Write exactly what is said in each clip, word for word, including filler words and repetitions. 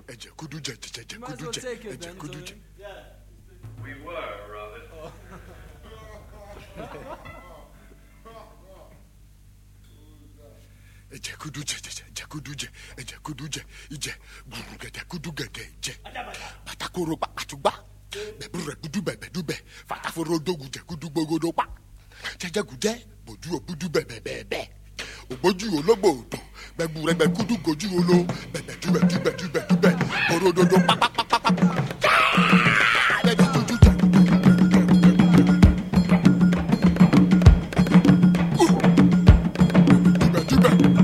Eje kudu je je je You might as kudu well je. take it Eje then, kudu Tony. je. We were, Robert. Eje kudu je je je kudu je. Eje kudu je. Ije guru gede kudu gede je. Batakoro pa atuba. Bebure kudu be bedube. Fataforo dogu je kudu gbogodo pa. Jeje guje boju obudu be be be be. Ogboju ologbo odo. Bebure be kudu goju olo. Bebe dube dube dube dube. Orododo pa pa pa pa pa. Eje kudu je. Dube dube.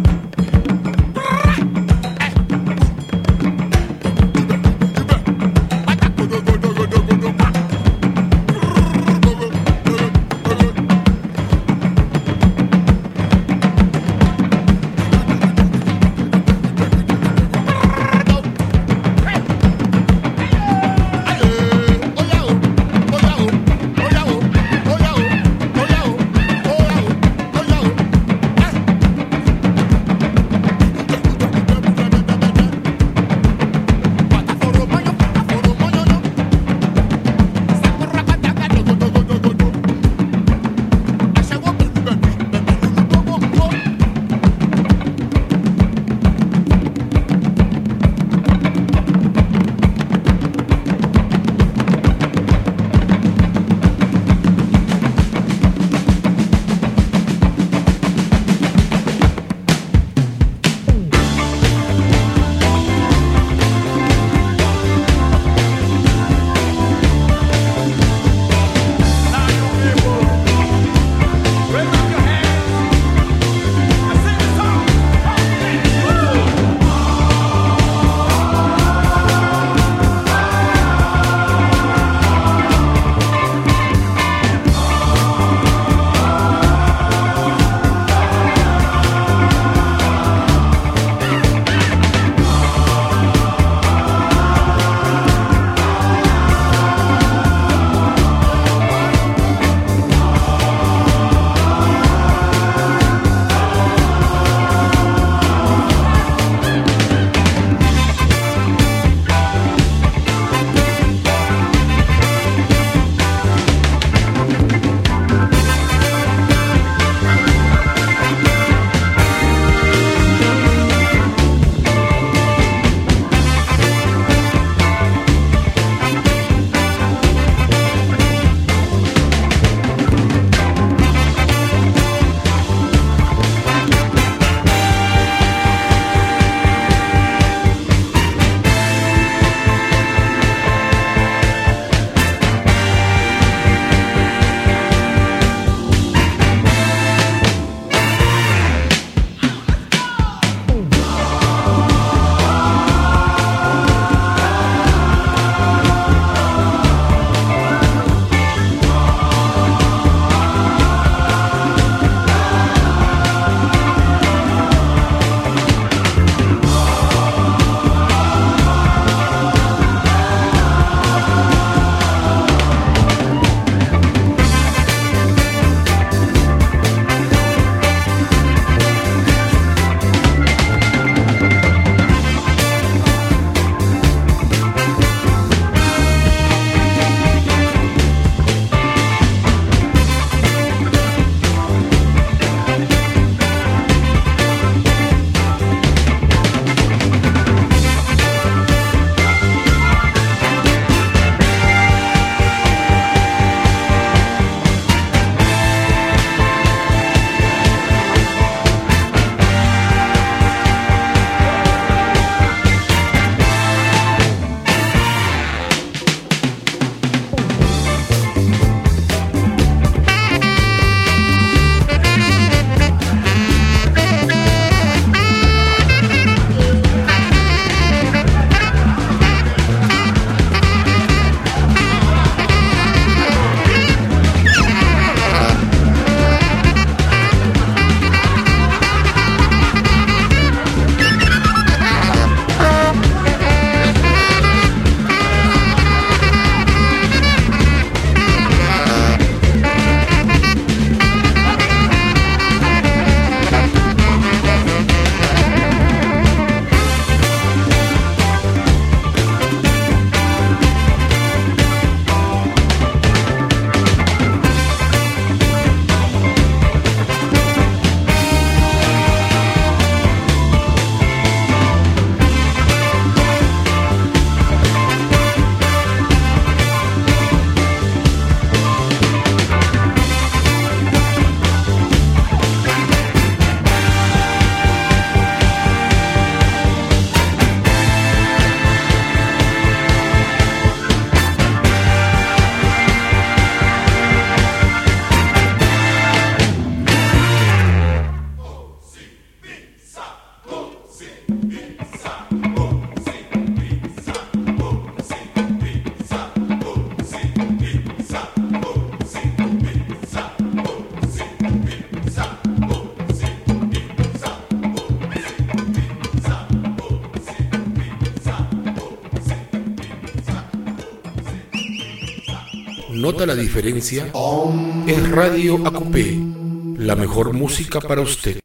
¿Nota la diferencia? Es Radio Acupé, la mejor música para usted.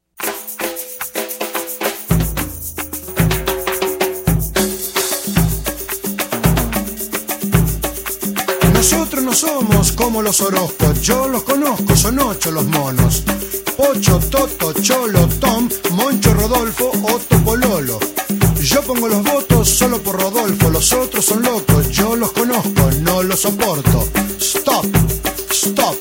Nosotros no somos como los Orozcos, yo los conozco, son ocho los monos. Pocho, Toto, Cholo, Tom, Moncho, Rodolfo, Otto, Pololo. Yo pongo los votos solo por Rodolfo, los otros son locos, yo los conozco, no los soporto. Stop, stop.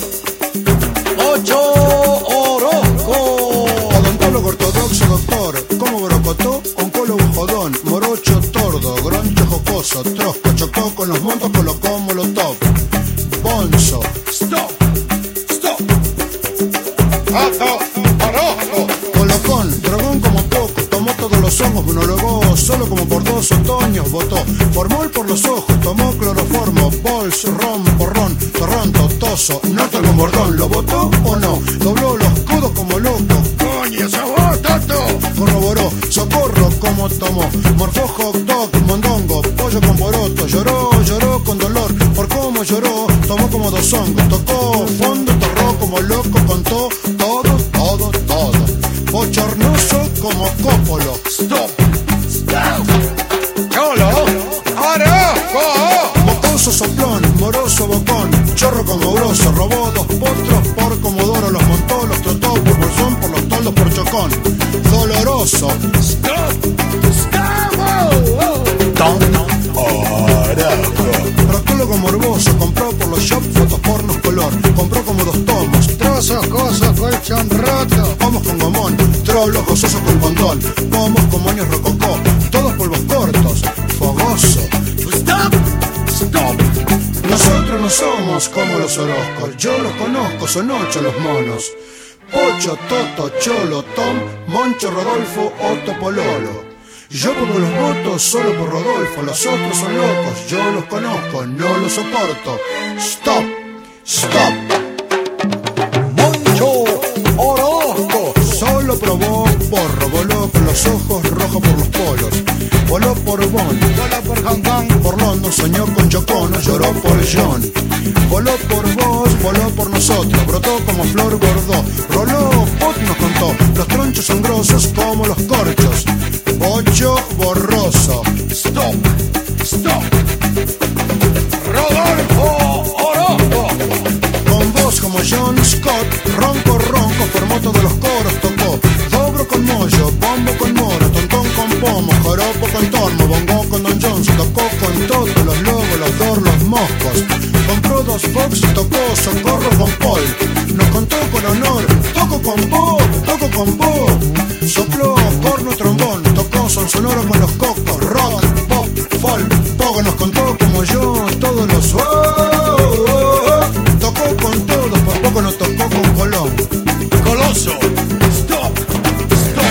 Ocho Orozco. Odontólogo ortodoxo, doctor, como brocotó, oncólogo jodón, morocho tordo, groncho jocoso, trosco, chocó con los montos, colocó molotov. Bonzo. Stop, stop. Ocho Orozco. Colocón, dragón como poco, tomó todos los hongos, monólogó solo como por dos otoños, votó. Formol por los ojos, tomó cloroformo, bols, ron, porrón, torrón, totoso, nota con bordón, ¿lo votó o no? Dobló los codos como loco, coño, ¡esa vos, tato! Corroboró, socorro como tomó, morfó hot dog, mondongo, pollo con poroto, lloró, lloró con dolor, por cómo lloró, tomó como dos hongos, tocó fondo, torró como loco, contó todo, todo, todo. Bochornoso como cópolo. Stop, stop. Cholo, Orozco. Mocoso soplón, moroso bocón, chorro como grosso, robó dos potros por comodoro, los montó, los trotó por bolsón, por los toldos por chocón. Doloroso. Stop, stop. Tom Orozco. Proctólogo morboso, compró por los shops fotos pornos color, compró como dos tomos, trozos, cosos, colchón roto, pomos con gomón, trolos gozosos con condón, pomos con moños rococó, todos polvos cortos, fogoso. Stop, stop. Nosotros no somos como los Orozcos, yo los conozco, son ocho los monos. Pocho, Toto, Cholo, Tom, Moncho, Rodolfo, Otto, Pololo. Yo pongo los votos solo por Rodolfo, los otros son locos, yo los conozco, no los soporto. Stop, stop. Moncho Orozco solo probó porro, voló con los ojos rojos por los polos, voló por Bonn, voló por Hong Kong, por London, soñó con Chocono, lloró por John, voló por vos, voló por nosotros, brotó como flor bordó, roló, pot nos contó, los tronchos son grosos como los corchos. Ocho borroso. Stop, stop. Rodolfo Orozco. Con voz como John Scott, ronco, ronco, formó todos los coros, tocó. Dobro con mollo, bombo con moro, tontón con pomo, joropo con tormo, bongo con Don Jones, tocó con todos los lobos, los dor, los moscos. Compró dos box, tocó socorro con Paul. Nos contó con honor, toco con Bob, toco con Bob. Sopló corno, trombón, tocó son sonoro con los cocos, rock, pop, folk, poco nos contó como yo, todos los oh, oh, oh. Tocó con todos, por poco no tocó con Colón. Coloso, stop, stop.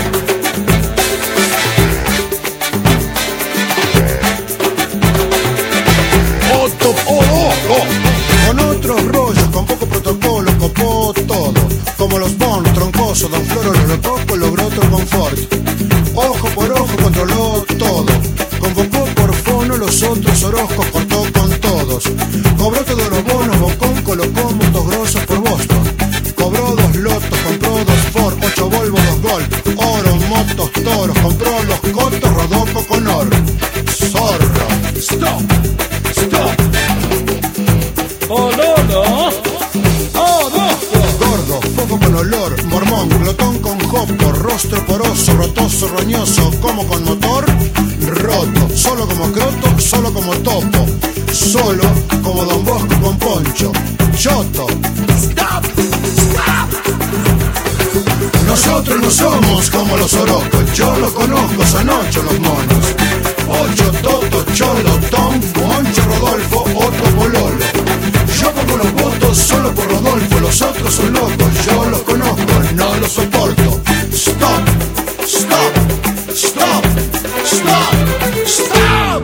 Otto Orozco. Con otros rollos, con poco protocolo, copó todo. Como los Bond, troncoso, Don Floro, lo toco, logró otro confort. Ojo por ojo controló todo, convocó por fono los otros Orozcos, cortó con todos, cobró todos los bonos, Bocón colocó motos grosos por Boston, cobró dos lotos, compró dos Ford, ocho Volvo, dos Golf, oro, motos, toros, compró los cotos, Rodoco con oro, zorro, stop, stop, Pololo, Orozco, gordo, foco con olor, mormón, glotón con jopo, rostro poroso, rotoso, roñoso, como con motor, roto, solo como croto, solo como topo, solo como Don Bosco con poncho, choto, stop, stop. Nosotros no somos como los Orozcos, yo los conozco, son ocho los monos, ocho, Toto, Cholo, Tom, Moncho, Rodolfo, Otto, Pololo. Yo pongo los votos solo por Rodolfo, los otros son locos, yo los conozco, no los soporto. Stop, stop, stop, stop, stop.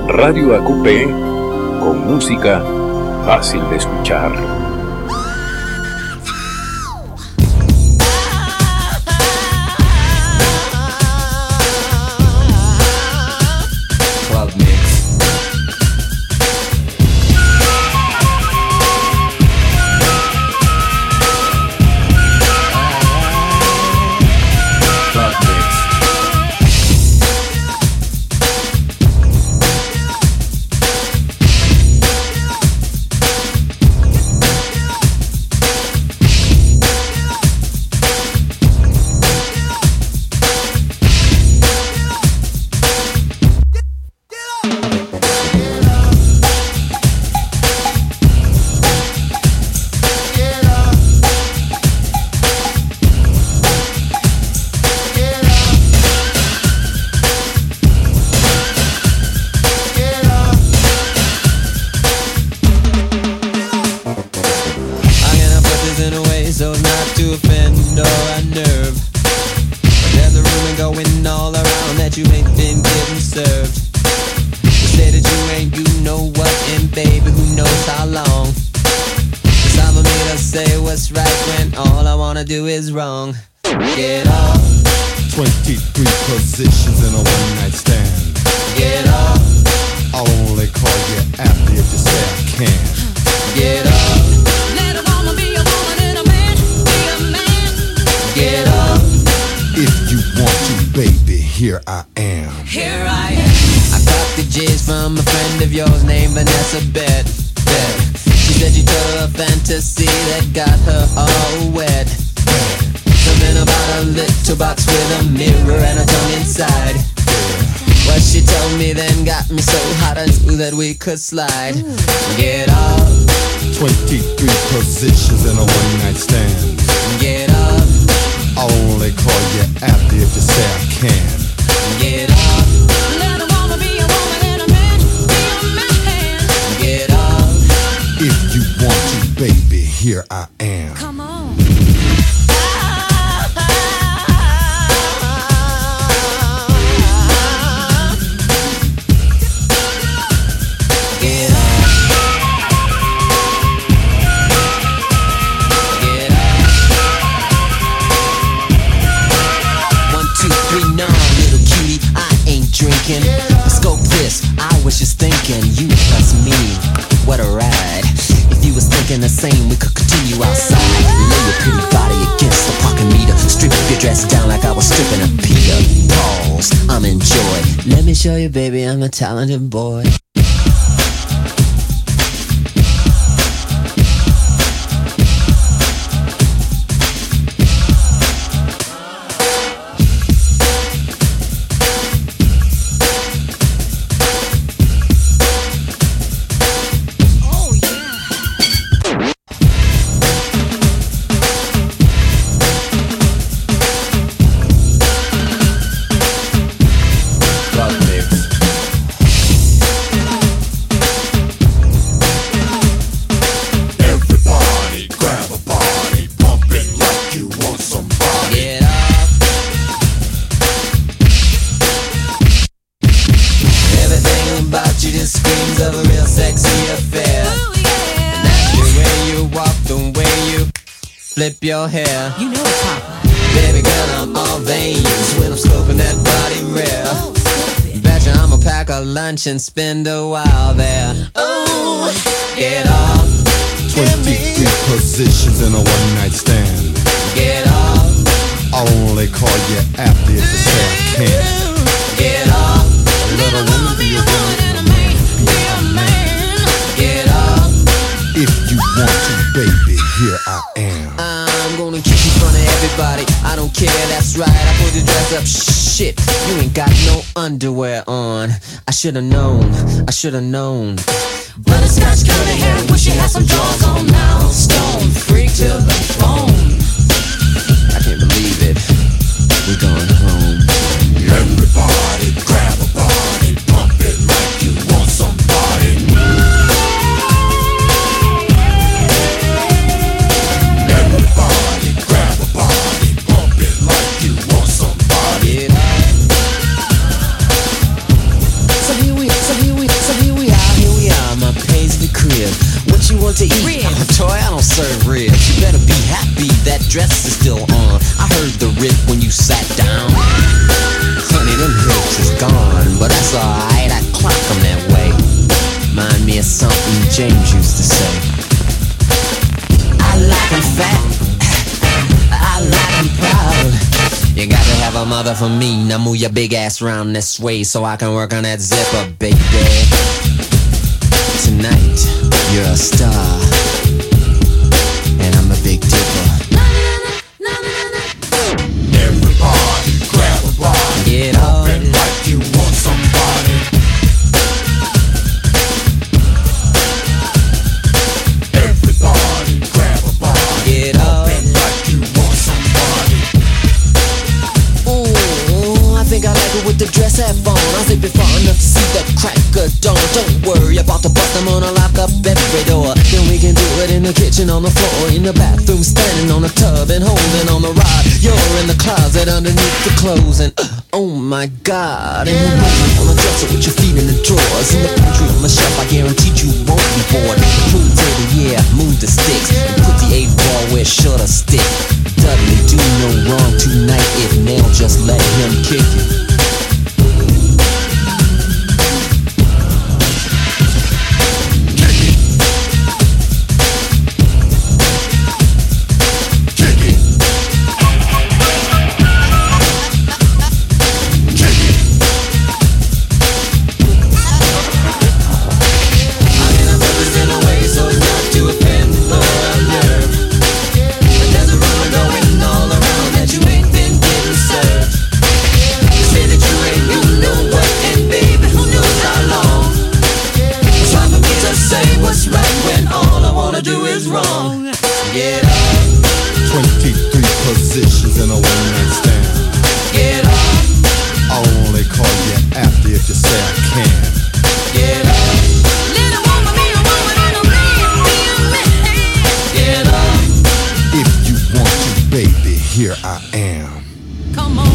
Radio A Q P, con música fácil de escuchar. Club Mix. Club Mix. Do is wrong. Get up. twenty-three positions in a one night stand. Get up. I'll only call you after if you say I can. Get up. Let a woman be a woman and a man be a man. Get up. If you want to, baby, here I am. Here I am. I got the J's from a friend of yours named Vanessa Bet. Bet. She said you told her a fantasy that got her all wet. Something about a little box with a mirror and a tongue inside. What she told me then got me so hot I knew that we could slide. Get up. twenty-three positions in a one night stand. Get up. I'll only call you after if you say I can. Get up. Let a woman be a woman and a man be a man. Get up. If you want to, baby, here I am. Come on. Drinking, but scope this, I was just thinking, you plus me, what a ride. If you was thinking the same, we could continue outside. Lay your pretty body against the parking meter. Strip your dress down like I was stripping a Peter. Pause, I'm in joy. Let me show you, baby, I'm a talented boy. Flip your hair. You know it's Papa. Baby girl, I'm all veins when I'm scoping that body real. Betcha I'ma pack a lunch and spend a while there. Ooh, get up. twenty-three positions in a one night stand. Get up. I'll only call you after if you say I can. Get up. Let a woman be a woman and a man be a man. Get up. If you want to, baby, here I am. I'm gonna kiss in front of everybody. I don't care, that's right. I put the dress up. Shit, you ain't got no underwear on. I should've known. I should've known. Butterscotch curly hair. Wish you had some drawers on now. Stone freak to the bone. I can't believe it. We're going home. Everybody grab a body, pump it like you want somebody. Everybody grab a body, pump it like you want somebody. So here we, so here we, so dress is still on. I heard the rip when you sat down. Honey, them hips is gone, but that's alright, I clock them that way. Remind me of something James used to say. I like 'em fat, I like 'em proud. You got to have a mother for me. Now move your big ass round this way so I can work on that zipper, baby. Tonight, you're a star, and I'm a big dipper. Everybody grab a body. Get on And like you want somebody. Everybody grab a body. Get on. And like you want somebody. Ooh, I think I like it with the dress hat on. I'll zip it far enough to see the crack of dawn. Don't worry about the bust, I'm gonna lock up every door. Then we can do it in the kitchen, on the floor, in the bathroom, standing on the tub and holding on the rod. You're in the closet underneath the clothes and uh, oh my God. And you're waiting on the dresser with your feet in the drawers. In the pantry on the shelf, I guarantee you won't be bored. Prove to the yeah, move the sticks and put the eight ball where it should have stick. Dudley do no wrong tonight if Nell just let him kick it. twenty-three positions in a one-night stand. Get up, I'll only call you after if you say I can. get up, Little woman, be a woman, and a man, be a man. get up. If you want to, baby, here I am. Come on.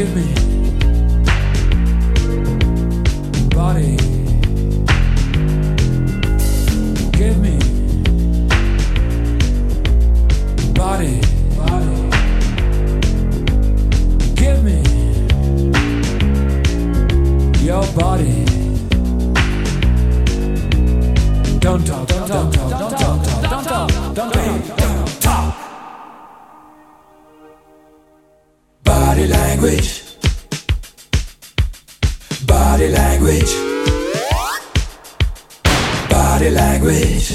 Give me body. Give me body. Body. Give me your body. Don't talk, don't talk, don't talk, don't talk, don't talk, don't talk, don't talk. Body language. Body language. Body language.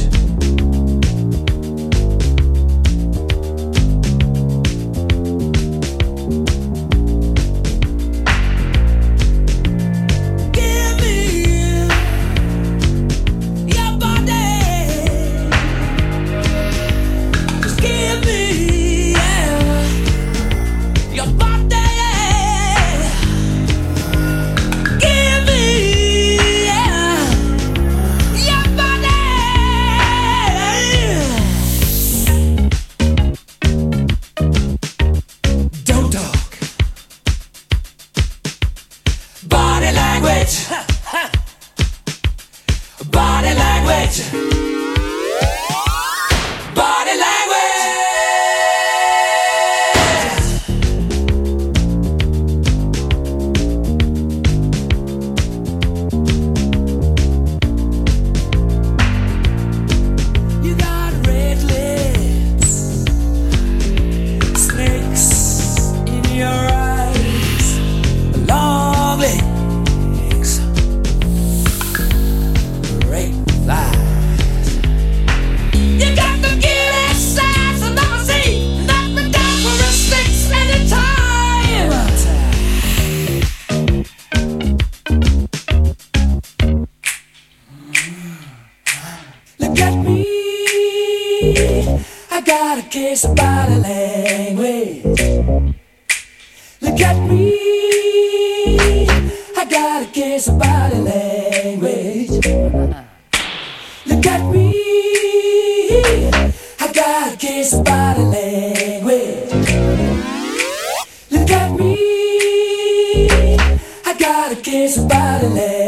Body language. Body language. You got red lips, snakes in your eyes, long legs, great thighs. You got the killer size I've never seen. Knock me down for a six anytime. Look at me, I got a case of body language. Look at me, I got a case of body language. Look at me, I got a case of body language. Look at me, I got a case of body language.